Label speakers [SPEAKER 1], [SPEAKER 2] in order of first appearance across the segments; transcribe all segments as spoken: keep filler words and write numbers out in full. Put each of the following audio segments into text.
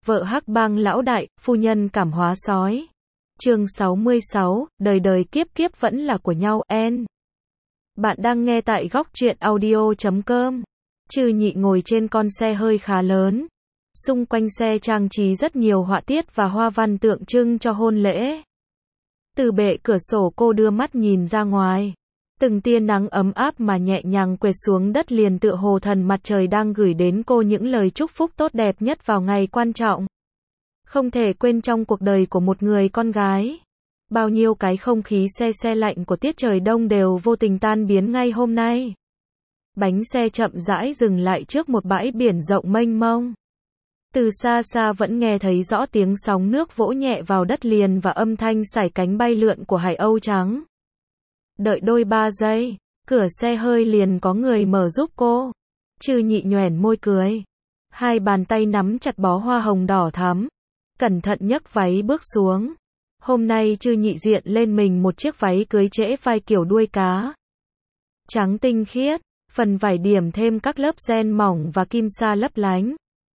[SPEAKER 1] Vợ hắc bang lão đại, phu nhân cảm hóa sói. Chương sáu mươi sáu, đời đời kiếp kiếp vẫn là của nhau. N. Bạn đang nghe tại góc truyện audio chấm com. Trừ Nhị ngồi trên con xe hơi khá lớn. Xung quanh xe trang trí rất nhiều họa tiết và hoa văn tượng trưng cho hôn lễ. Từ bệ cửa sổ cô đưa mắt nhìn ra ngoài. Từng tia nắng ấm áp mà nhẹ nhàng quệt xuống đất liền tựa hồ thần mặt trời đang gửi đến cô những lời chúc phúc tốt đẹp nhất vào ngày quan trọng. Không thể quên trong cuộc đời của một người con gái. Bao nhiêu cái không khí se se lạnh của tiết trời đông đều vô tình tan biến ngay hôm nay. Bánh xe chậm rãi dừng lại trước một bãi biển rộng mênh mông. Từ xa xa vẫn nghe thấy rõ tiếng sóng nước vỗ nhẹ vào đất liền và âm thanh sải cánh bay lượn của hải âu trắng. Đợi đôi ba giây, cửa xe hơi liền có người mở giúp cô. Trừ Nhị nhoẻn môi cười. Hai bàn tay nắm chặt bó hoa hồng đỏ thắm. Cẩn thận nhấc váy bước xuống. Hôm nay Trừ Nhị diện lên mình một chiếc váy cưới trễ vai kiểu đuôi cá. Trắng tinh khiết, phần vải điểm thêm các lớp ren mỏng và kim sa lấp lánh.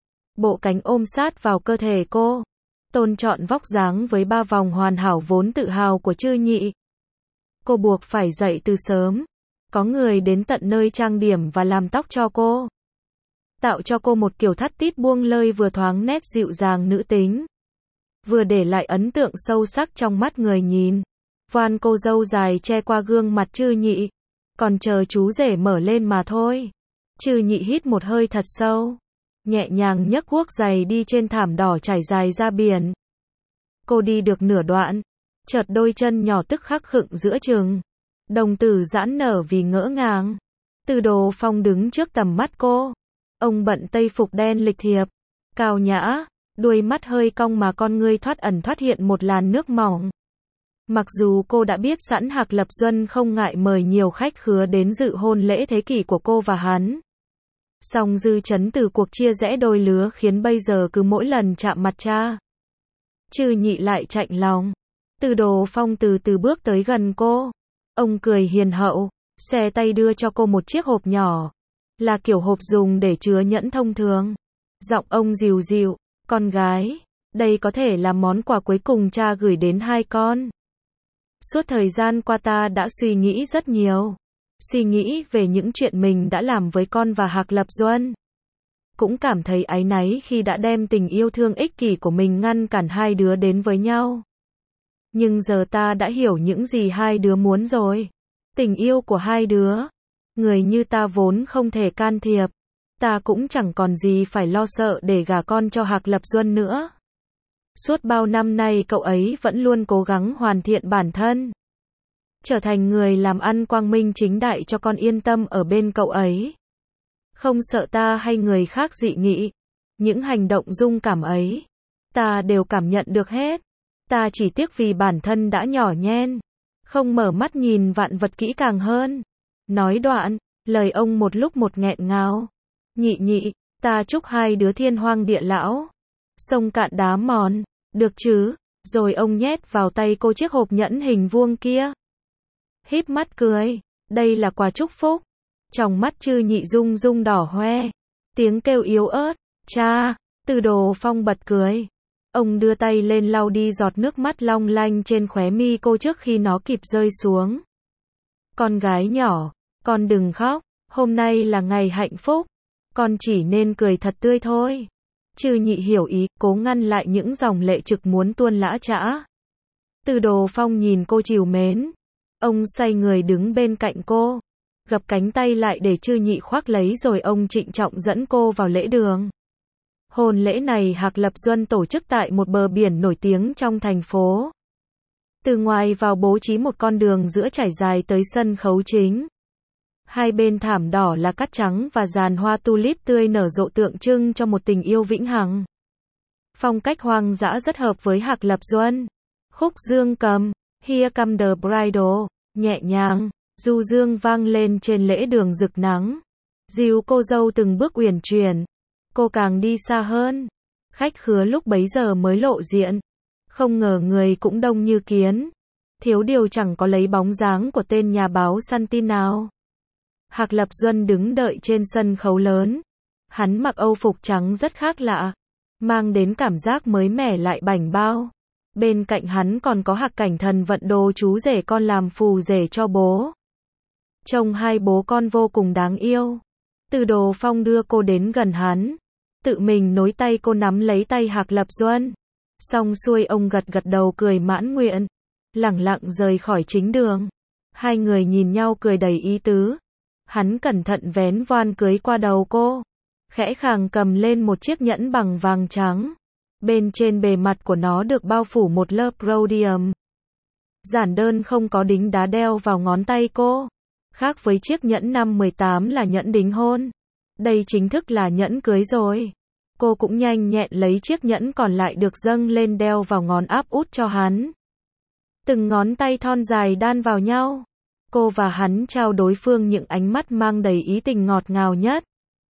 [SPEAKER 1] Bộ cánh ôm sát vào cơ thể cô. Tôn trọn vóc dáng với ba vòng hoàn hảo vốn tự hào của Trừ Nhị. Cô buộc phải dậy từ sớm. Có người đến tận nơi trang điểm và làm tóc cho cô. Tạo cho cô một kiểu thắt tít buông lơi vừa thoáng nét dịu dàng nữ tính. Vừa để lại ấn tượng sâu sắc trong mắt người nhìn. Voan cô dâu dài che qua gương mặt Trừ Nhị. Còn chờ chú rể mở lên mà thôi. Trừ Nhị hít một hơi thật sâu. Nhẹ nhàng nhấc guốc giày đi trên thảm đỏ trải dài ra biển. Cô đi được nửa đoạn. Chợt đôi chân nhỏ tức khắc khựng giữa chừng. Đồng tử giãn nở vì ngỡ ngàng. Từ Đồ Phong đứng trước tầm mắt cô. Ông bận tây phục đen lịch thiệp. Cao nhã. Đuôi mắt hơi cong mà con ngươi thoát ẩn thoát hiện một làn nước mỏng. Mặc dù cô đã biết sẵn Hạc Lập Duân không ngại mời nhiều khách khứa đến dự hôn lễ thế kỷ của cô và hắn. Song dư chấn từ cuộc chia rẽ đôi lứa khiến bây giờ cứ mỗi lần chạm mặt cha, Trừ Nhị lại chạnh lòng. Từ Đồ Phong từ từ bước tới gần cô. Ông cười hiền hậu, xòe tay đưa cho cô một chiếc hộp nhỏ. Là kiểu hộp dùng để chứa nhẫn thông thường. Giọng ông dịu dịu, con gái, đây có thể là món quà cuối cùng cha gửi đến hai con. Suốt thời gian qua ta đã suy nghĩ rất nhiều. Suy nghĩ về những chuyện mình đã làm với con và Hạc Lập Duân. Cũng cảm thấy áy náy khi đã đem tình yêu thương ích kỷ của mình ngăn cản hai đứa đến với nhau. Nhưng giờ ta đã hiểu những gì hai đứa muốn rồi. Tình yêu của hai đứa. Người như ta vốn không thể can thiệp. Ta cũng chẳng còn gì phải lo sợ để gả con cho Hạc Lập Duân nữa. Suốt bao năm nay cậu ấy vẫn luôn cố gắng hoàn thiện bản thân. Trở thành người làm ăn quang minh chính đại cho con yên tâm ở bên cậu ấy. Không sợ ta hay người khác dị nghị. Những hành động dung cảm ấy, ta đều cảm nhận được hết. Ta chỉ tiếc vì bản thân đã nhỏ nhen. Không mở mắt nhìn vạn vật kỹ càng hơn. Nói đoạn, lời ông một lúc một nghẹn ngào. Nhị nhị, ta chúc hai đứa thiên hoang địa lão. Sông cạn đá mòn, được chứ? Rồi ông nhét vào tay cô chiếc hộp nhẫn hình vuông kia. Híp mắt cười, đây là quà chúc phúc. Trong mắt Trừ Nhị rung rung đỏ hoe. Tiếng kêu yếu ớt, cha. Từ Đồ Phong bật cười. Ông đưa tay lên lau đi giọt nước mắt long lanh trên khóe mi cô trước khi nó kịp rơi xuống. Con gái nhỏ, con đừng khóc, hôm nay là ngày hạnh phúc. Con chỉ nên cười thật tươi thôi. Trừ Nhị hiểu ý, cố ngăn lại những dòng lệ trực muốn tuôn lã chã. Từ Đồ Phong nhìn cô trìu mến. Ông xoay người đứng bên cạnh cô. Gập cánh tay lại để Trừ Nhị khoác lấy rồi ông trịnh trọng dẫn cô vào lễ đường. Hôn lễ này Hạc Lập Duân tổ chức tại một bờ biển nổi tiếng trong thành phố. Từ ngoài vào bố trí một con đường giữa trải dài tới sân khấu chính. Hai bên thảm đỏ là cát trắng và dàn hoa tulip tươi nở rộ tượng trưng cho một tình yêu vĩnh hằng. Phong cách hoang dã rất hợp với Hạc Lập Duân. Khúc dương cầm, Here Come the Bridal, nhẹ nhàng, du dương vang lên trên lễ đường rực nắng. Dìu cô dâu từng bước uyển chuyển. Cô càng đi xa hơn. Khách khứa lúc bấy giờ mới lộ diện. Không ngờ người cũng đông như kiến. Thiếu điều chẳng có lấy bóng dáng của tên nhà báo săn tin nào. Hạc Lập Duân đứng đợi trên sân khấu lớn. Hắn mặc âu phục trắng rất khác lạ. mang đến cảm giác mới mẻ lại bảnh bao. Bên cạnh hắn còn có Hạc Cảnh Thần vận đồ chú rể con làm phù rể cho bố. Trông hai bố con vô cùng đáng yêu. Từ Đồ Phong đưa cô đến gần hắn, tự mình nối tay cô nắm lấy tay Hạc Lập Duân. Xong xuôi ông gật gật đầu cười mãn nguyện, lẳng lặng rời khỏi chính đường. Hai người nhìn nhau cười đầy ý tứ. Hắn cẩn thận vén voan cưới qua đầu cô, khẽ khàng cầm lên một chiếc nhẫn bằng vàng trắng. Bên trên bề mặt của nó được bao phủ một lớp rhodium. Giản đơn không có đính đá đeo vào ngón tay cô. Khác với chiếc nhẫn năm mười tám là nhẫn đính hôn. Đây chính thức là nhẫn cưới rồi. Cô cũng nhanh nhẹn lấy chiếc nhẫn còn lại được dâng lên đeo vào ngón áp út cho hắn. Từng ngón tay thon dài đan vào nhau. Cô và hắn trao đối phương những ánh mắt mang đầy ý tình ngọt ngào nhất.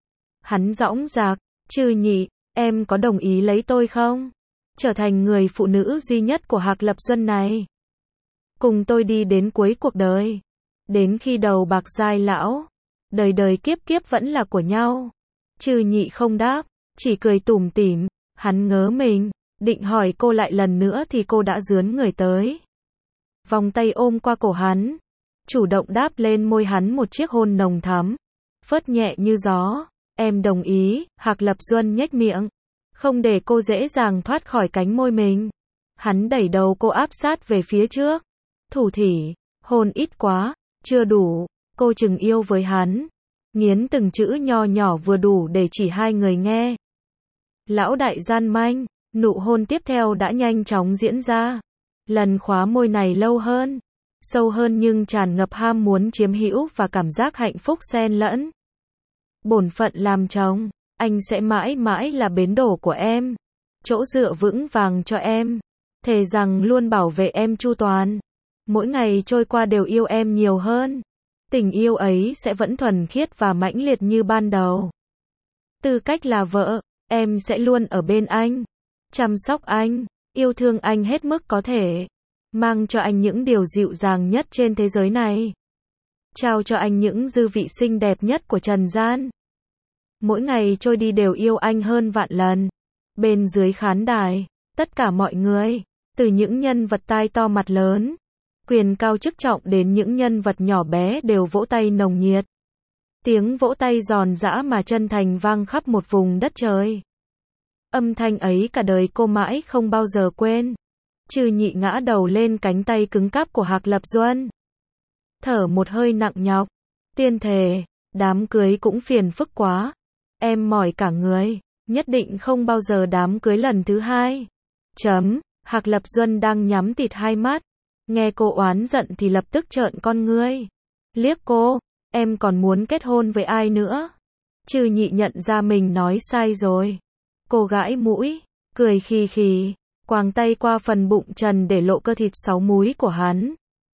[SPEAKER 1] Hắn dõng dạc, Trừ Nhị, em có đồng ý lấy tôi không? Trở thành người phụ nữ duy nhất của Hạc Lập Duân này. Cùng tôi đi đến cuối cuộc đời. Đến khi đầu bạc giai lão. Đời đời kiếp kiếp vẫn là của nhau. Trừ Nhị không đáp, chỉ cười tủm tỉm. Hắn ngớ mình, định hỏi cô lại lần nữa thì cô đã rướn người tới. Vòng tay ôm qua cổ hắn. Chủ động đáp lên môi hắn một chiếc hôn nồng thắm. Phớt nhẹ như gió. Em đồng ý, Hạc Lập Duân nhếch miệng. Không để cô dễ dàng thoát khỏi cánh môi mình. Hắn đẩy đầu cô áp sát về phía trước. Thủ thỉ, hôn ít quá, chưa đủ. Cô chừng yêu với hắn. Nghiến từng chữ nho nhỏ vừa đủ để chỉ hai người nghe. Lão đại gian manh, nụ hôn tiếp theo đã nhanh chóng diễn ra. Lần khóa môi này lâu hơn, sâu hơn nhưng tràn ngập ham muốn chiếm hữu và cảm giác hạnh phúc xen lẫn. Bổn phận làm chồng, anh sẽ mãi mãi là bến đỗ của em, chỗ dựa vững vàng cho em, thề rằng luôn bảo vệ em chu toàn. Mỗi ngày trôi qua đều yêu em nhiều hơn. Tình yêu ấy sẽ vẫn thuần khiết và mãnh liệt như ban đầu. Tư cách là vợ, em sẽ luôn ở bên anh, chăm sóc anh, yêu thương anh hết mức có thể, mang cho anh những điều dịu dàng nhất trên thế giới này, trao cho anh những dư vị xinh đẹp nhất của trần gian. Mỗi ngày trôi đi đều yêu anh hơn vạn lần. Bên dưới khán đài, tất cả mọi người, từ những nhân vật tai to mặt lớn, quyền cao chức trọng đến những nhân vật nhỏ bé đều vỗ tay nồng nhiệt. Tiếng vỗ tay giòn giã mà chân thành vang khắp một vùng đất trời. Âm thanh ấy cả đời cô mãi không bao giờ quên. Trừ Nhị ngã đầu lên cánh tay cứng cáp của Hạc Lập Duân. Thở một hơi nặng nhọc. Tiên thề, đám cưới cũng phiền phức quá. Em mỏi cả người, nhất định không bao giờ đám cưới lần thứ hai. Chấm, Hạc Lập Duân đang nhắm tịt hai mắt. Nghe cô oán giận thì lập tức trợn con ngươi. Liếc cô, em còn muốn kết hôn với ai nữa? Trừ Nhị nhận ra mình nói sai rồi. Cô gãi mũi, cười khì khì, quàng tay qua phần bụng trần để lộ cơ thịt sáu múi của hắn.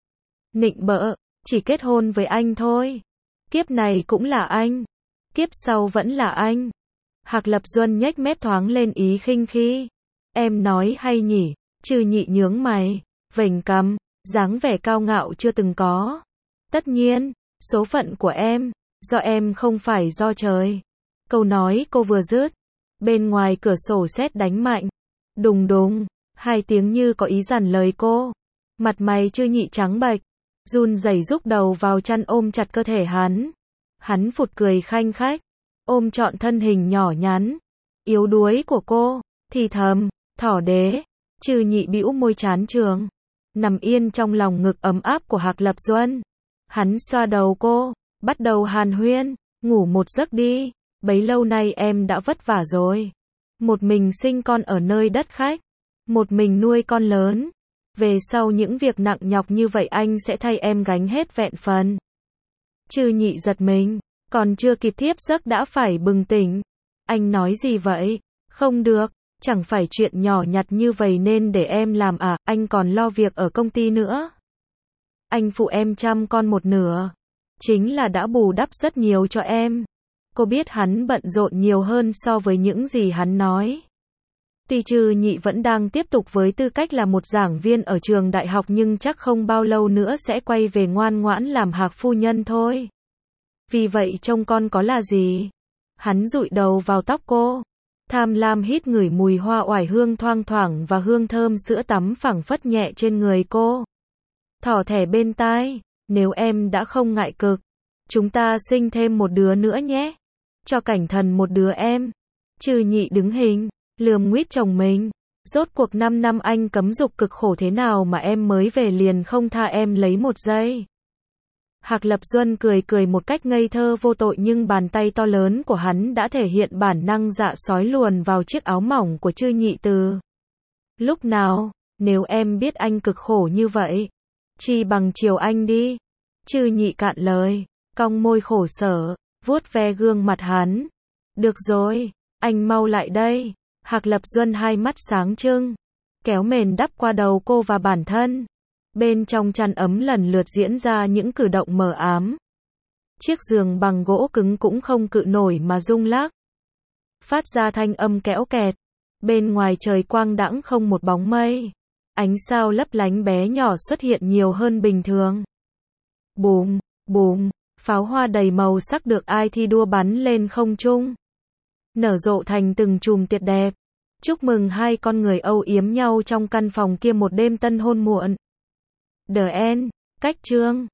[SPEAKER 1] Nịnh bợ, chỉ kết hôn với anh thôi. Kiếp này cũng là anh. Kiếp sau vẫn là anh. Hạc Lập Duân nhếch mép thoáng lên ý khinh khi. Em nói hay nhỉ? Trừ Nhị nhướng mày, vểnh cằm, dáng vẻ cao ngạo chưa từng có. Tất nhiên, số phận của em, do em không phải do trời. Câu nói cô vừa dứt, bên ngoài cửa sổ sét đánh mạnh. Đùng đùng, hai tiếng như có ý dằn lời cô. Mặt mày Trừ Nhị trắng bệch, run rẩy rúc đầu vào chăn ôm chặt cơ thể hắn. Hắn phụt cười khanh khách, ôm trọn thân hình nhỏ nhắn, yếu đuối của cô, thì thầm, thỏ đế. Trừ Nhị bĩu môi chán trường, nằm yên trong lòng ngực ấm áp của Hạc Lập Duân. Hắn xoa đầu cô, bắt đầu hàn huyên, ngủ một giấc đi, bấy lâu nay em đã vất vả rồi. Một mình sinh con ở nơi đất khách, một mình nuôi con lớn. Về sau những việc nặng nhọc như vậy anh sẽ thay em gánh hết vẹn phần. Trừ Nhị giật mình, còn chưa kịp thiếp giấc đã phải bừng tỉnh. Anh nói gì vậy? Không được, chẳng phải chuyện nhỏ nhặt như vậy nên để em làm à, anh còn lo việc ở công ty nữa. Anh phụ em chăm con một nửa, chính là đã bù đắp rất nhiều cho em. Cô biết hắn bận rộn nhiều hơn so với những gì hắn nói. Tuy Trừ Nhị vẫn đang tiếp tục với tư cách là một giảng viên ở trường đại học nhưng chắc không bao lâu nữa sẽ quay về ngoan ngoãn làm Hạc phu nhân thôi. Vì vậy trông con có là gì? Hắn dụi đầu vào tóc cô. Tham lam hít ngửi mùi hoa oải hương thoang thoảng và hương thơm sữa tắm phảng phất nhẹ trên người cô. Thỏ thẻ bên tai, nếu em đã không ngại cực, chúng ta sinh thêm một đứa nữa nhé. Cho Cảnh Thần một đứa em. Trừ Nhị đứng hình, lườm nguýt chồng mình. Rốt cuộc năm năm anh cấm dục cực khổ thế nào mà em mới về liền không tha em lấy một giây. Hạc Lập Duân cười cười một cách ngây thơ vô tội nhưng bàn tay to lớn của hắn đã thể hiện bản năng dạ sói luồn vào chiếc áo mỏng của Trư Nhị từ. Lúc nào, nếu em biết anh cực khổ như vậy, chi bằng chiều anh đi. Trư Nhị cạn lời, cong môi khổ sở, vuốt ve gương mặt hắn. Được rồi, anh mau lại đây. Hạc Lập Duân hai mắt sáng trưng, kéo mền đắp qua đầu cô và bản thân. Bên trong chăn ấm lần lượt diễn ra những cử động mờ ám. Chiếc giường bằng gỗ cứng cũng không cự nổi mà rung lắc, phát ra thanh âm kéo kẹt. Bên ngoài trời quang đãng không một bóng mây. Ánh sao lấp lánh bé nhỏ xuất hiện nhiều hơn bình thường. Bùm, bùm, pháo hoa đầy màu sắc được ai thi đua bắn lên không trung, nở rộ thành từng chùm tiệc đẹp. Chúc mừng hai con người âu yếm nhau trong căn phòng kia một đêm tân hôn muộn. The End, cách chương